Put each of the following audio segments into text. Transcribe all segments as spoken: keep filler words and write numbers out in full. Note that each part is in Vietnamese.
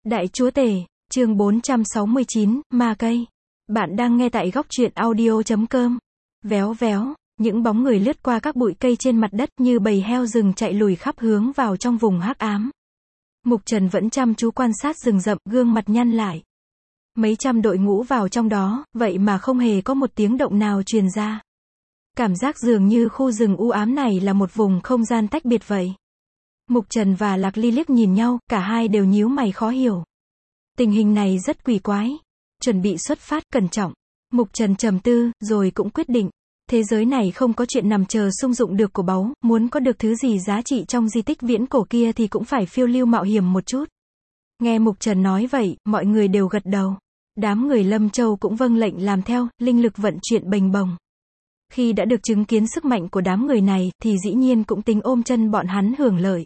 Đại Chúa Tể, chương bốn trăm sáu mươi chín, Ma Cây. Bạn đang nghe tại góc truyện audio chấm com. Véo véo, những bóng người lướt qua các bụi cây trên mặt đất như bầy heo rừng chạy lùi khắp hướng vào trong vùng hắc ám. Mục Trần vẫn chăm chú quan sát rừng rậm, gương mặt nhăn lại. Mấy trăm đội ngũ vào trong đó, vậy mà không hề có một tiếng động nào truyền ra. Cảm giác dường như khu rừng u ám này là một vùng không gian tách biệt vậy. Mục Trần và Lạc Ly liếc nhìn nhau, cả hai đều nhíu mày khó hiểu. Tình hình này rất kỳ quái. Chuẩn bị xuất phát, cẩn trọng. Mục Trần trầm tư, rồi cũng quyết định. Thế giới này không có chuyện nằm chờ sung dụng được của báu, muốn có được thứ gì giá trị trong di tích viễn cổ kia thì cũng phải phiêu lưu mạo hiểm một chút. Nghe Mục Trần nói vậy, mọi người đều gật đầu. Đám người Lâm Châu cũng vâng lệnh làm theo, linh lực vận chuyển bềnh bồng. Khi đã được chứng kiến sức mạnh của đám người này, thì dĩ nhiên cũng tính ôm chân bọn hắn hưởng lợi.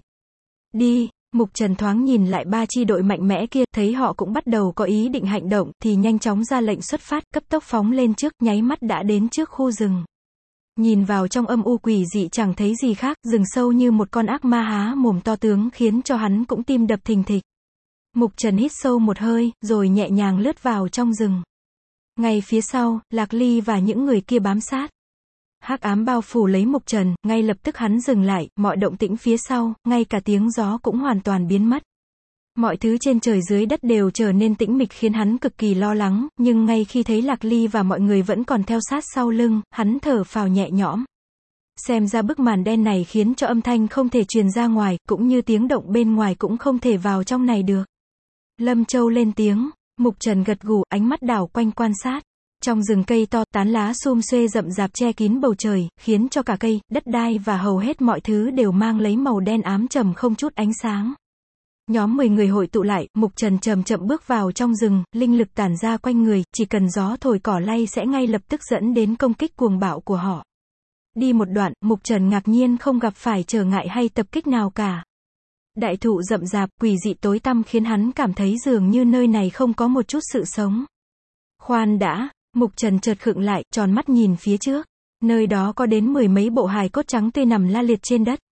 Đi, Mục Trần thoáng nhìn lại ba chi đội mạnh mẽ kia, thấy họ cũng bắt đầu có ý định hành động, thì nhanh chóng ra lệnh xuất phát, cấp tốc phóng lên trước, nháy mắt đã đến trước khu rừng. Nhìn vào trong âm u quỷ dị chẳng thấy gì khác, rừng sâu như một con ác ma há mồm to tướng khiến cho hắn cũng tim đập thình thịch. Mục Trần hít sâu một hơi, rồi nhẹ nhàng lướt vào trong rừng. Ngay phía sau, Lạc Ly và những người kia bám sát. Hắc ám bao phủ lấy Mục Trần, ngay lập tức hắn dừng lại, mọi động tĩnh phía sau, ngay cả tiếng gió cũng hoàn toàn biến mất. Mọi thứ trên trời dưới đất đều trở nên tĩnh mịch khiến hắn cực kỳ lo lắng, nhưng ngay khi thấy Lạc Ly và mọi người vẫn còn theo sát sau lưng, hắn thở phào nhẹ nhõm. Xem ra bức màn đen này khiến cho âm thanh không thể truyền ra ngoài, cũng như tiếng động bên ngoài cũng không thể vào trong này được. Lâm Châu lên tiếng, Mục Trần gật gù, ánh mắt đảo quanh quan sát. Trong rừng cây to, tán lá sum xuê rậm rạp che kín bầu trời, khiến cho cả cây, đất đai và hầu hết mọi thứ đều mang lấy màu đen ám trầm không chút ánh sáng. Nhóm mười người hội tụ lại, Mục Trần chậm chậm bước vào trong rừng, linh lực tản ra quanh người, chỉ cần gió thổi cỏ lay sẽ ngay lập tức dẫn đến công kích cuồng bạo của họ. Đi một đoạn, Mục Trần ngạc nhiên không gặp phải trở ngại hay tập kích nào cả. Đại thụ rậm rạp, quỷ dị tối tăm khiến hắn cảm thấy dường như nơi này không có một chút sự sống. Khoan đã. Mục Trần chợt khựng lại, tròn mắt nhìn phía trước. Nơi đó có đến mười mấy bộ hài cốt trắng tươi nằm la liệt trên đất.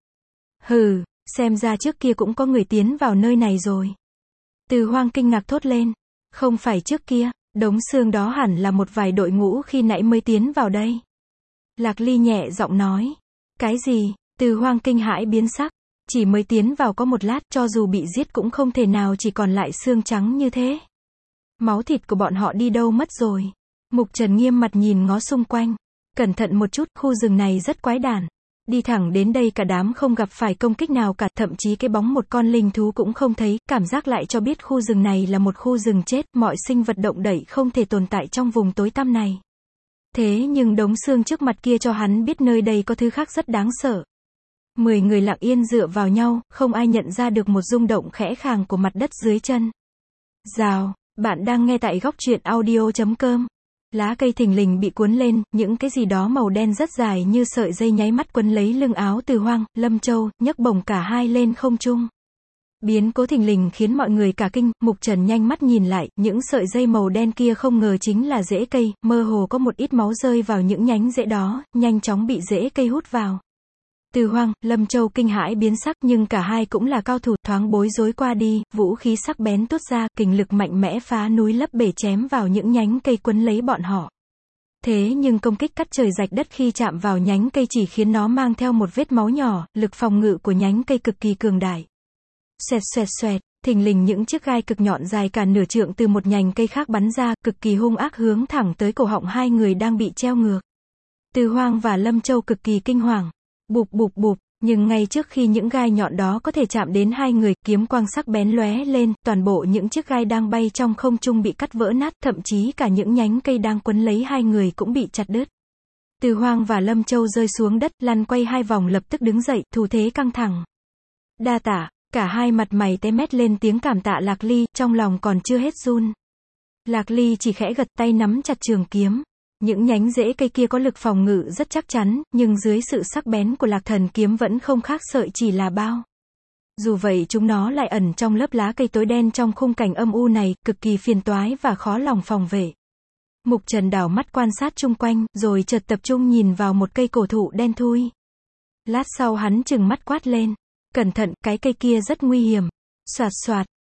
Hừ, xem ra trước kia cũng có người tiến vào nơi này rồi. Từ Hoang kinh ngạc thốt lên. Không phải trước kia, đống xương đó hẳn là một vài đội ngũ khi nãy mới tiến vào đây. Lạc Ly nhẹ giọng nói. Cái gì? Từ Hoang kinh hãi biến sắc. Chỉ mới tiến vào có một lát, cho dù bị giết cũng không thể nào chỉ còn lại xương trắng như thế. Máu thịt của bọn họ đi đâu mất rồi? Mục Trần nghiêm mặt nhìn ngó xung quanh. Cẩn thận một chút, khu rừng này rất quái đản. Đi thẳng đến đây cả đám không gặp phải công kích nào cả, thậm chí cái bóng một con linh thú cũng không thấy, cảm giác lại cho biết khu rừng này là một khu rừng chết, mọi sinh vật động đậy không thể tồn tại trong vùng tối tăm này. Thế nhưng đống xương trước mặt kia cho hắn biết nơi đây có thứ khác rất đáng sợ. Mười người lặng yên dựa vào nhau, không ai nhận ra được một rung động khẽ khàng của mặt đất dưới chân. Rào, bạn đang nghe tại góc truyện audio chấm com. Lá cây thình lình bị cuốn lên, những cái gì đó màu đen rất dài như sợi dây nháy mắt quấn lấy lưng áo Từ Hoang, Lâm Châu, nhấc bổng cả hai lên không trung. Biến cố thình lình khiến mọi người cả kinh, Mục Trần nhanh mắt nhìn lại, những sợi dây màu đen kia không ngờ chính là rễ cây, mơ hồ có một ít máu rơi vào những nhánh rễ đó, nhanh chóng bị rễ cây hút vào. Từ Hoang, Lâm Châu kinh hãi biến sắc, nhưng cả hai cũng là cao thủ, thoáng bối rối qua đi, vũ khí sắc bén tuốt ra, kình lực mạnh mẽ phá núi lấp bể chém vào những nhánh cây quấn lấy bọn họ. Thế nhưng công kích cắt trời rạch đất khi chạm vào nhánh cây chỉ khiến nó mang theo một vết máu nhỏ, lực phòng ngự của nhánh cây cực kỳ cường đại. Xoẹt xoẹt xoẹt, thình lình những chiếc gai cực nhọn dài cả nửa trượng từ một nhành cây khác bắn ra, cực kỳ hung ác hướng thẳng tới cổ họng hai người đang bị treo ngược. Từ Hoang và Lâm Châu cực kỳ kinh hoàng. Bụp bụp bụp, nhưng ngay trước khi những gai nhọn đó có thể chạm đến hai người, kiếm quang sắc bén lóe lên, toàn bộ những chiếc gai đang bay trong không trung bị cắt vỡ nát, thậm chí cả những nhánh cây đang quấn lấy hai người cũng bị chặt đứt. Từ Hoang và Lâm Châu rơi xuống đất, lăn quay hai vòng lập tức đứng dậy, thủ thế căng thẳng. Đa tạ, cả hai mặt mày tái mét lên tiếng cảm tạ Lạc Ly, trong lòng còn chưa hết run. Lạc Ly chỉ khẽ gật tay nắm chặt trường kiếm. Những nhánh rễ cây kia có lực phòng ngự rất chắc chắn, nhưng dưới sự sắc bén của Lạc Thần kiếm vẫn không khác sợi chỉ là bao. Dù vậy chúng nó lại ẩn trong lớp lá cây tối đen trong khung cảnh âm u này, cực kỳ phiền toái và khó lòng phòng vệ. Mục Trần đảo mắt quan sát chung quanh, rồi chợt tập trung nhìn vào một cây cổ thụ đen thui. Lát sau hắn trừng mắt quát lên. Cẩn thận, cái cây kia rất nguy hiểm. Soạt soạt,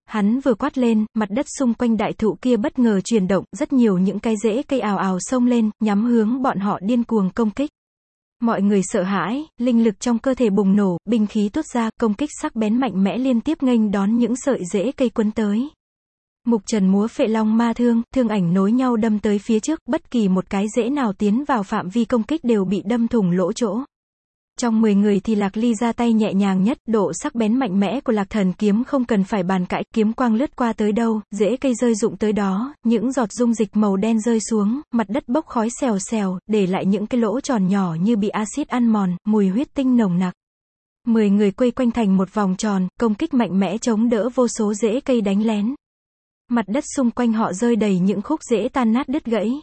hắn vừa quát lên, mặt đất xung quanh đại thụ kia bất ngờ chuyển động, rất nhiều những cái rễ cây ào ào xông lên, nhắm hướng bọn họ điên cuồng công kích. Mọi người sợ hãi, linh lực trong cơ thể bùng nổ, binh khí tuốt ra, công kích sắc bén mạnh mẽ liên tiếp nghênh đón những sợi rễ cây quấn tới. Mục Trần múa Phệ Long Ma Thương, thương ảnh nối nhau đâm tới phía trước, bất kỳ một cái rễ nào tiến vào phạm vi công kích đều bị đâm thủng lỗ chỗ. Trong mười người thì Lạc Ly ra tay nhẹ nhàng nhất, độ sắc bén mạnh mẽ của Lạc Thần kiếm không cần phải bàn cãi, kiếm quang lướt qua tới đâu, rễ cây rơi rụng tới đó, những giọt dung dịch màu đen rơi xuống, mặt đất bốc khói xèo xèo, để lại những cái lỗ tròn nhỏ như bị axit ăn mòn, mùi huyết tinh nồng nặc. Mười người quây quanh thành một vòng tròn, công kích mạnh mẽ chống đỡ vô số rễ cây đánh lén. Mặt đất xung quanh họ rơi đầy những khúc rễ tan nát đứt gãy.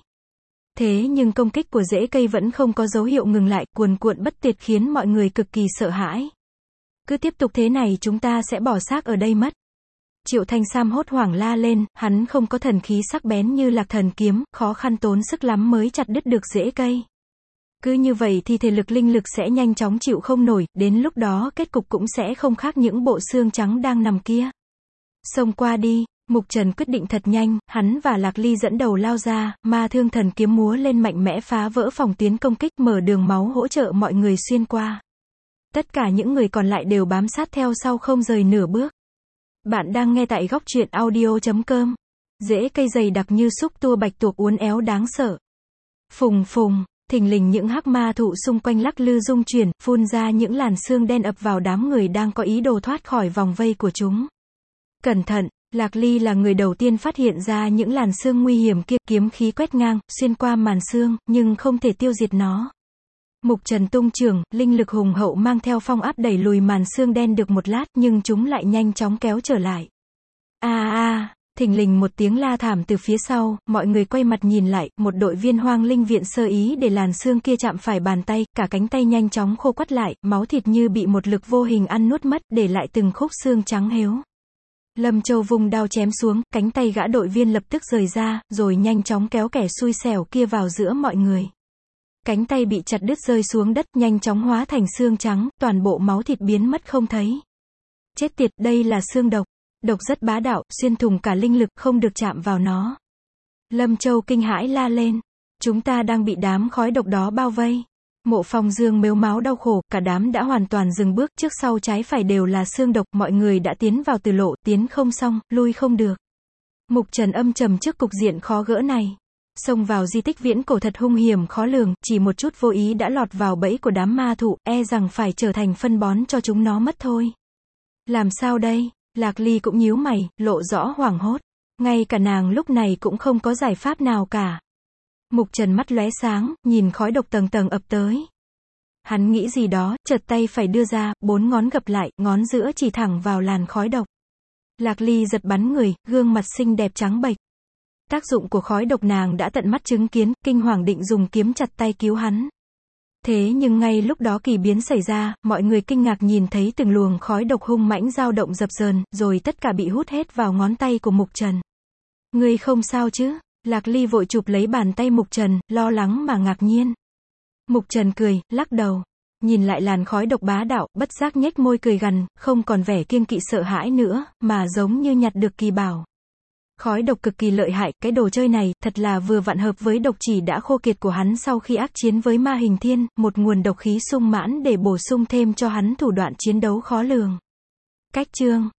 Thế nhưng công kích của rễ cây vẫn không có dấu hiệu ngừng lại, cuồn cuộn bất tuyệt khiến mọi người cực kỳ sợ hãi. Cứ tiếp tục thế này chúng ta sẽ bỏ xác ở đây mất. Triệu Thanh Sam hốt hoảng la lên, hắn không có thần khí sắc bén như Lạc Thần kiếm, khó khăn tốn sức lắm mới chặt đứt được rễ cây. Cứ như vậy thì thể lực linh lực sẽ nhanh chóng chịu không nổi, đến lúc đó kết cục cũng sẽ không khác những bộ xương trắng đang nằm kia. Xông qua đi. Mục Trần quyết định thật nhanh, hắn và Lạc Ly dẫn đầu lao ra, Ma Thương thần kiếm múa lên mạnh mẽ phá vỡ phòng tuyến công kích, mở đường máu hỗ trợ mọi người xuyên qua. Tất cả những người còn lại đều bám sát theo sau không rời nửa bước. Bạn đang nghe tại góc truyện audio chấm com. Rễ cây dày đặc như xúc tua bạch tuộc uốn éo đáng sợ. Phùng phùng, thình lình những hắc ma thụ xung quanh lắc lư rung chuyển, phun ra những làn xương đen ập vào đám người đang có ý đồ thoát khỏi vòng vây của chúng. Cẩn thận! Lạc Ly là người đầu tiên phát hiện ra những làn xương nguy hiểm kia, kiếm khí quét ngang, xuyên qua màn xương, nhưng không thể tiêu diệt nó. Mục Trần tung trường, linh lực hùng hậu mang theo phong áp đẩy lùi màn xương đen được một lát, nhưng chúng lại nhanh chóng kéo trở lại. A a, thình lình một tiếng la thảm từ phía sau, mọi người quay mặt nhìn lại, một đội viên Hoang Linh viện sơ ý để làn xương kia chạm phải bàn tay, cả cánh tay nhanh chóng khô quắt lại, máu thịt như bị một lực vô hình ăn nuốt mất, để lại từng khúc xương trắng héo. Lâm Châu vung đao chém xuống, cánh tay gã đội viên lập tức rời ra, rồi nhanh chóng kéo kẻ xui xẻo kia vào giữa mọi người. Cánh tay bị chặt đứt rơi xuống đất, nhanh chóng hóa thành xương trắng, toàn bộ máu thịt biến mất không thấy. Chết tiệt, đây là xương độc. Độc rất bá đạo, xuyên thủng cả linh lực, không được chạm vào nó. Lâm Châu kinh hãi la lên. Chúng ta đang bị đám khói độc đó bao vây. Mộ Phong Dương mếu máo đau khổ, cả đám đã hoàn toàn dừng bước, trước sau trái phải đều là xương độc, mọi người đã tiến vào từ lộ, tiến không xong, lui không được. Mục Trần âm trầm trước cục diện khó gỡ này. Xông vào di tích viễn cổ thật hung hiểm khó lường, chỉ một chút vô ý đã lọt vào bẫy của đám ma thụ, e rằng phải trở thành phân bón cho chúng nó mất thôi. Làm sao đây? Lạc Ly cũng nhíu mày, lộ rõ hoảng hốt. Ngay cả nàng lúc này cũng không có giải pháp nào cả. Mục Trần mắt lóe sáng, nhìn khói độc tầng tầng ập tới. Hắn nghĩ gì đó, chợt tay phải đưa ra, bốn ngón gập lại, ngón giữa chỉ thẳng vào làn khói độc. Lạc Ly giật bắn người, gương mặt xinh đẹp trắng bệch. Tác dụng của khói độc nàng đã tận mắt chứng kiến, kinh hoàng định dùng kiếm chặt tay cứu hắn. Thế nhưng ngay lúc đó kỳ biến xảy ra, mọi người kinh ngạc nhìn thấy từng luồng khói độc hung mãnh dao động dập dờn, rồi tất cả bị hút hết vào ngón tay của Mục Trần. Ngươi không sao chứ? Lạc Ly vội chụp lấy bàn tay Mục Trần, lo lắng mà ngạc nhiên. Mục Trần cười, lắc đầu. Nhìn lại làn khói độc bá đạo, bất giác nhếch môi cười gằn, không còn vẻ kiêng kỵ sợ hãi nữa, mà giống như nhặt được kỳ bảo. Khói độc cực kỳ lợi hại, cái đồ chơi này, thật là vừa vặn hợp với độc chỉ đã khô kiệt của hắn sau khi ác chiến với ma hình thiên, một nguồn độc khí sung mãn để bổ sung thêm cho hắn thủ đoạn chiến đấu khó lường. Cách chương